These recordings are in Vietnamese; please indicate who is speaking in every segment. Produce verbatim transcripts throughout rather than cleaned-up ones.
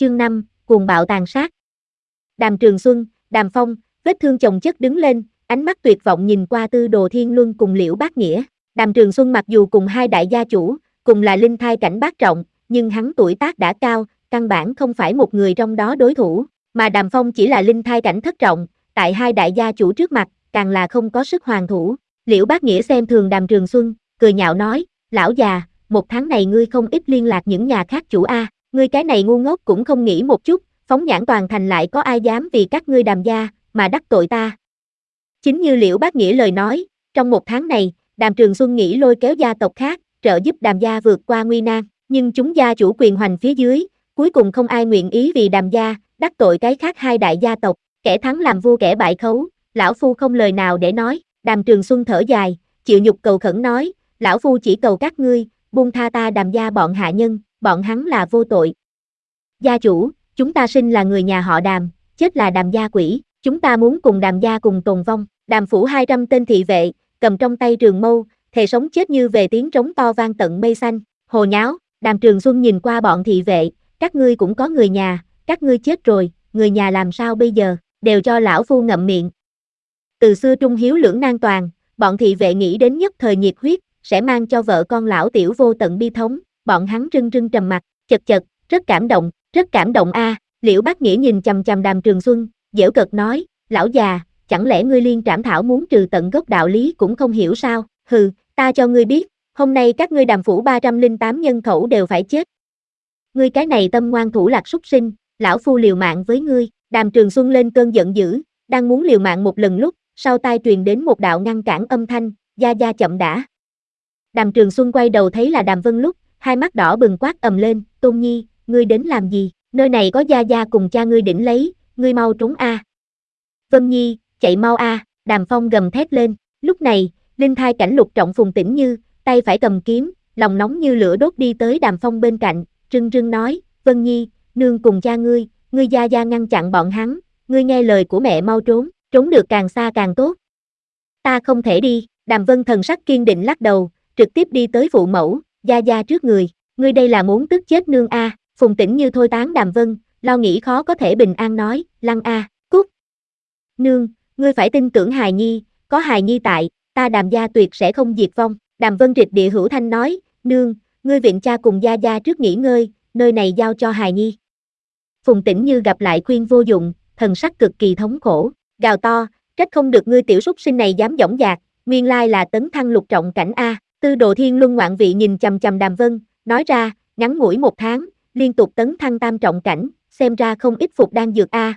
Speaker 1: chương năm, cuồng bạo tàn sát. Đàm Trường Xuân, Đàm Phong, vết thương chồng chất đứng lên, ánh mắt tuyệt vọng nhìn qua Tư Đồ Thiên Luân cùng Liễu Bát Nghĩa. Đàm Trường Xuân mặc dù cùng hai đại gia chủ, cùng là linh thai cảnh bát trọng, nhưng hắn tuổi tác đã cao, căn bản không phải một người trong đó đối thủ, mà Đàm Phong chỉ là linh thai cảnh thất trọng, tại hai đại gia chủ trước mặt, càng là không có sức hoàn thủ. Liễu Bát Nghĩa xem thường Đàm Trường Xuân, cười nhạo nói, lão già, một tháng này ngươi không ít liên lạc những nhà khác chủ a, ngươi cái này ngu ngốc cũng không nghĩ một chút, phóng nhãn toàn thành lại có ai dám vì các ngươi Đàm gia, mà đắc tội ta. Chính như Liễu Bát Nghĩa lời nói, trong một tháng này, Đàm Trường Xuân nghĩ lôi kéo gia tộc khác, trợ giúp Đàm gia vượt qua nguy nan, nhưng chúng gia chủ quyền hoành phía dưới, cuối cùng không ai nguyện ý vì Đàm gia, đắc tội cái khác hai đại gia tộc, kẻ thắng làm vua kẻ bại khấu, lão phu không lời nào để nói. Đàm Trường Xuân thở dài, chịu nhục cầu khẩn nói, lão phu chỉ cầu các ngươi, buông tha ta Đàm gia bọn hạ nhân, bọn hắn là vô tội. Gia chủ, chúng ta sinh là người nhà họ Đàm, chết là Đàm gia quỷ, chúng ta muốn cùng Đàm gia cùng tồn vong. Đàm phủ hai trăm tên thị vệ, cầm trong tay trường mâu, thề sống chết như về tiếng trống to vang tận mây xanh, hồ nháo. Đàm Trường Xuân nhìn qua bọn thị vệ, các ngươi cũng có người nhà, các ngươi chết rồi, người nhà làm sao bây giờ, đều cho lão phu ngậm miệng. Từ xưa trung hiếu lưỡng nan toàn, bọn thị vệ nghĩ đến nhất thời nhiệt huyết, sẽ mang cho vợ con lão tiểu vô tận bi thống, bọn hắn rưng rưng trầm mặt, chật chật, rất cảm động, rất cảm động a. Liễu Bát Nghĩa nhìn chằm chằm Đàm Trường Xuân, giễu cợt nói, lão già, chẳng lẽ ngươi liên trảm thảo muốn trừ tận gốc đạo lý cũng không hiểu sao, hừ, ta cho ngươi biết, hôm nay các ngươi Đàm phủ ba trăm lẻ tám nhân khẩu đều phải chết. Ngươi cái này tâm ngoan thủ lạc súc sinh, lão phu liều mạng với ngươi. Đàm Trường Xuân lên cơn giận dữ, đang muốn liều mạng một lần lúc, sau tai truyền đến một đạo ngăn cản âm thanh, gia gia chậm đã. Đàm Trường Xuân quay đầu thấy là Đàm Vân lúc, hai mắt đỏ bừng quát ầm lên, Tôn Nhi, ngươi đến làm gì, nơi này có gia gia cùng cha ngươi đỉnh lấy, ngươi mau trốn a. Vân Nhi, chạy mau a. Đàm Phong gầm thét lên, lúc này, linh thai cảnh lục trọng Phùng Tĩnh Như, tay phải cầm kiếm, lòng nóng như lửa đốt đi tới Đàm Phong bên cạnh, rưng rưng nói, Vân Nhi, nương cùng cha ngươi, ngươi gia gia ngăn chặn bọn hắn, ngươi nghe lời của mẹ mau trốn, trốn được càng xa càng tốt. Ta không thể đi. Đàm Vân thần sắc kiên định lắc đầu, trực tiếp đi tới phụ mẫu, gia gia trước người, ngươi đây là muốn tức chết nương a. Phùng Tĩnh Như thôi tán Đàm Vân, lo nghĩ khó có thể bình an nói, Lăng a, cút. Nương, ngươi phải tin tưởng hài nhi, có hài nhi tại, ta Đàm gia tuyệt sẽ không diệt vong. Đàm Vân rịch địa hữu thanh nói, nương, ngươi viện cha cùng gia gia trước nghỉ ngơi, nơi này giao cho hài nhi. Phùng Tĩnh Như gặp lại khuyên vô dụng, thần sắc cực kỳ thống khổ, gào to, trách không được ngươi tiểu súc sinh này dám dõng dạc, nguyên lai là tấn thăng lục trọng cảnh a. Tư Đồ Thiên Luân ngoạn vị nhìn chằm chằm Đàm Vân, nói ra, ngắn ngủi một tháng, liên tục tấn thăng tam trọng cảnh, xem ra không ít phục đan dược a.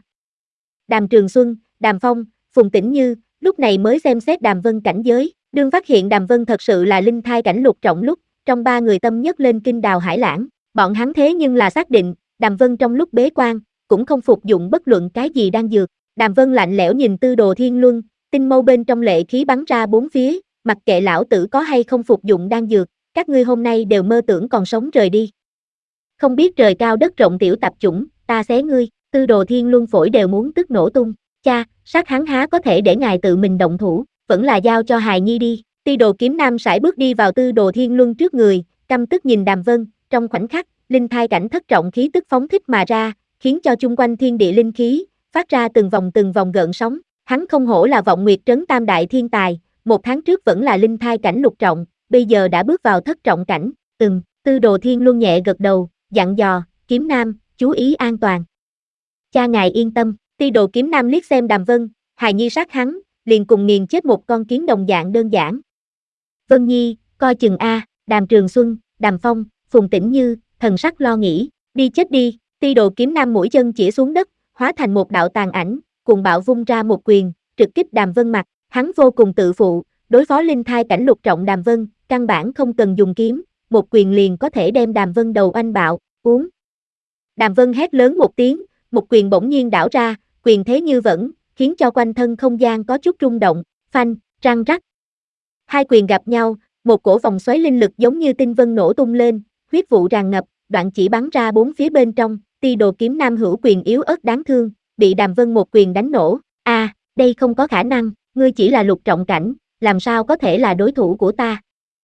Speaker 1: Đàm Trường Xuân, Đàm Phong, Phùng Tĩnh Như, lúc này mới xem xét Đàm Vân cảnh giới, đương phát hiện Đàm Vân thật sự là linh thai cảnh lục trọng lúc, trong ba người tâm nhất lên kinh đào hải lãng, bọn hắn thế nhưng là xác định, Đàm Vân trong lúc bế quan, cũng không phục dụng bất luận cái gì đan dược. Đàm Vân lạnh lẽo nhìn Tư Đồ Thiên Luân, tinh mâu bên trong lệ khí bắn ra bốn phía, mặc kệ lão tử có hay không phục dụng đan dược, các ngươi hôm nay đều mơ tưởng còn sống rời đi. Không biết trời cao đất rộng tiểu tạp chủng, ta xé ngươi. Tư Đồ Thiên Luân phổi đều muốn tức nổ tung, cha, sát hắn há có thể để ngài tự mình động thủ, vẫn là giao cho hài nhi đi. Ti Đồ Kiếm Nam sải bước đi vào Tư Đồ Thiên Luân trước người, căm tức nhìn Đàm Vân, trong khoảnh khắc, linh thai cảnh thất trọng khí tức phóng thích mà ra, khiến cho chung quanh thiên địa linh khí phát ra từng vòng từng vòng gợn sóng. Hắn không hổ là Vọng Nguyệt trấn tam đại thiên tài, một tháng trước vẫn là linh thai cảnh lục trọng, bây giờ đã bước vào thất trọng cảnh. Ừm, Tư Đồ Thiên Luân nhẹ gật đầu, dặn dò, Kiếm Nam, chú ý an toàn. Cha ngài yên tâm. Ti Đồ Kiếm Nam liếc xem Đàm Vân, hài nhi sát hắn, liền cùng nghiền chết một con kiến đồng dạng đơn giản. Vân Nhi, coi chừng a. Đàm Trường Xuân, Đàm Phong, Phùng Tĩnh Như, thần sắc lo nghĩ, đi chết đi. Ti Đồ Kiếm Nam mũi chân chỉ xuống đất, hóa thành một đạo tàn ảnh, cùng bạo vung ra một quyền, trực kích Đàm Vân mặt. Hắn vô cùng tự phụ, đối phó linh thai cảnh lục trọng Đàm Vân, căn bản không cần dùng kiếm, một quyền liền có thể đem Đàm Vân đầu oanh bạo. Uống. Đàm Vân hét lớn một tiếng, một quyền bỗng nhiên đảo ra, quyền thế như vẫn, khiến cho quanh thân không gian có chút rung động, phanh, răng rắc. Hai quyền gặp nhau, một cổ vòng xoáy linh lực giống như tinh vân nổ tung lên, huyết vụ tràn ngập, đoạn chỉ bắn ra bốn phía bên trong. Ti Đồ Kiếm Nam hữu quyền yếu ớt đáng thương, bị Đàm Vân một quyền đánh nổ. A, à, đây không có khả năng, ngươi chỉ là lục trọng cảnh, làm sao có thể là đối thủ của ta?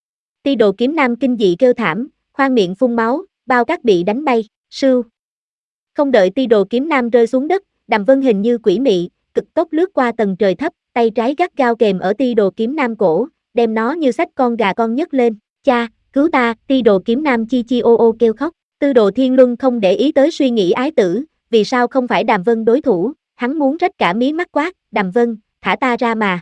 Speaker 1: Ti Đồ Kiếm Nam kinh dị kêu thảm, khoang miệng phun máu, bao cát bị đánh bay, sưu. Không đợi ti đồ kiếm nam rơi xuống đất, Đàm Vân hình như quỷ mị, cực tốc lướt qua tầng trời thấp, tay trái gắt gao kềm ở ti đồ kiếm nam cổ, đem nó như xách con gà con nhấc lên. Cha, cứu ta, ti đồ kiếm nam chi chi ô ô kêu khóc. Tư đồ Thiên Luân không để ý tới suy nghĩ ái tử, vì sao không phải Đàm Vân đối thủ, hắn muốn rách cả mí mắt quát, Đàm Vân, thả ta ra mà.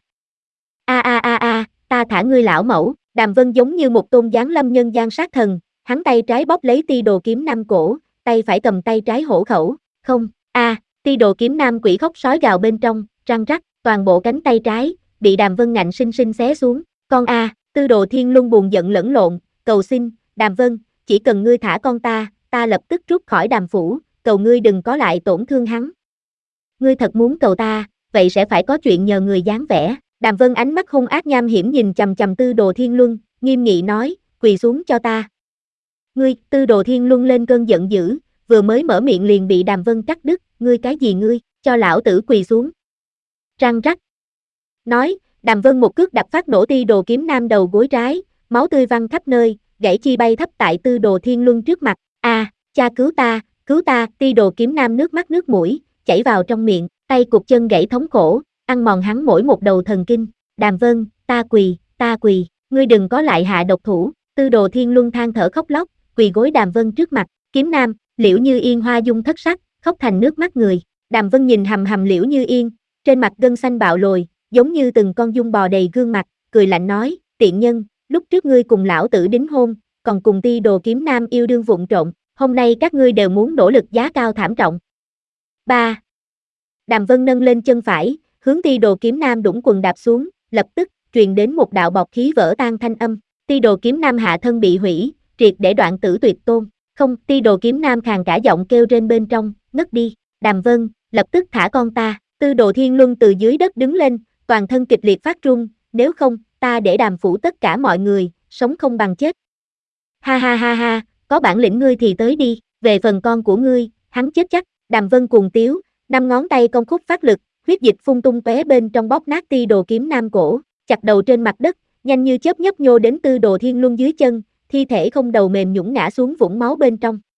Speaker 1: A a a a, ta thả ngươi lão mẫu. Đàm Vân giống như một tôn giáng lâm nhân gian sát thần, hắn tay trái bóp lấy ti đồ kiếm nam cổ, tay phải cầm tay trái hổ khẩu, không, a, ti đồ kiếm nam quỷ khóc sói gào bên trong, răng rắc, toàn bộ cánh tay trái, bị Đàm Vân ngạnh sinh sinh xé xuống, con a, Tư đồ Thiên Luân buồn giận lẫn lộn, cầu xin, Đàm Vân, chỉ cần ngươi thả con ta, ta lập tức rút khỏi Đàm phủ, cầu ngươi đừng có lại tổn thương hắn. Ngươi thật muốn cầu ta, vậy sẽ phải có chuyện nhờ người dáng vẻ. Đàm Vân ánh mắt hung ác nham hiểm nhìn chằm chằm Tư đồ Thiên Luân, nghiêm nghị nói, quỳ xuống cho ta. Ngươi, Tư đồ Thiên Luân lên cơn giận dữ, vừa mới mở miệng liền bị Đàm Vân cắt đứt, ngươi cái gì ngươi, cho lão tử quỳ xuống. Răng rắc. Nói, Đàm Vân một cước đập phát nổ Ti đồ kiếm nam đầu gối trái, máu tươi văng khắp nơi, gãy chi bay thấp tại Tư đồ Thiên Luân trước mặt, a, à, cha cứu ta, cứu ta, Ti đồ kiếm nam nước mắt nước mũi, chảy vào trong miệng, tay cụt chân gãy thống khổ, ăn mòn hắn mỗi một đầu thần kinh, Đàm Vân, ta quỳ, ta quỳ, ngươi đừng có lại hạ độc thủ, Tư đồ Thiên Luân than thở khóc lóc, quỳ gối Đàm Vân trước mặt, kiếm nam, Liễu Như Yên hoa dung thất sắc, khóc thành nước mắt người, Đàm Vân nhìn hầm hầm Liễu Như Yên, trên mặt gân xanh bạo lồi, giống như từng con dung bò đầy gương mặt, cười lạnh nói, tiện nhân, lúc trước ngươi cùng lão tử đính hôn, còn cùng Ti đồ kiếm nam yêu đương vụng trộn, hôm nay các ngươi đều muốn nỗ lực giá cao thảm trọng. ba. Đàm Vân nâng lên chân phải, hướng Ti đồ kiếm nam đũng quần đạp xuống, lập tức, truyền đến một đạo bọt khí vỡ tan thanh âm, Ti đồ kiếm nam hạ thân bị hủy, triệt để đoạn tử tuyệt tôn, không, Ti đồ kiếm nam khàn cả giọng kêu trên bên trong, ngất đi, Đàm Vân, lập tức thả con ta, Tư đồ Thiên Luân từ dưới đất đứng lên, toàn thân kịch liệt phát run, nếu không, ta để Đàm phủ tất cả mọi người, sống không bằng chết. Ha ha ha ha, có bản lĩnh ngươi thì tới đi, về phần con của ngươi, hắn chết chắc, Đàm Vân cuồng tiếu, năm ngón tay cong khúc phát lực, huyết dịch phun tung tóe bên trong bóp nát Ti đồ kiếm nam cổ, chặt đầu trên mặt đất, nhanh như chớp nhấp nhô đến Tư đồ Thiên Luân dưới chân, thi thể không đầu mềm nhũn ngã xuống vũng máu bên trong.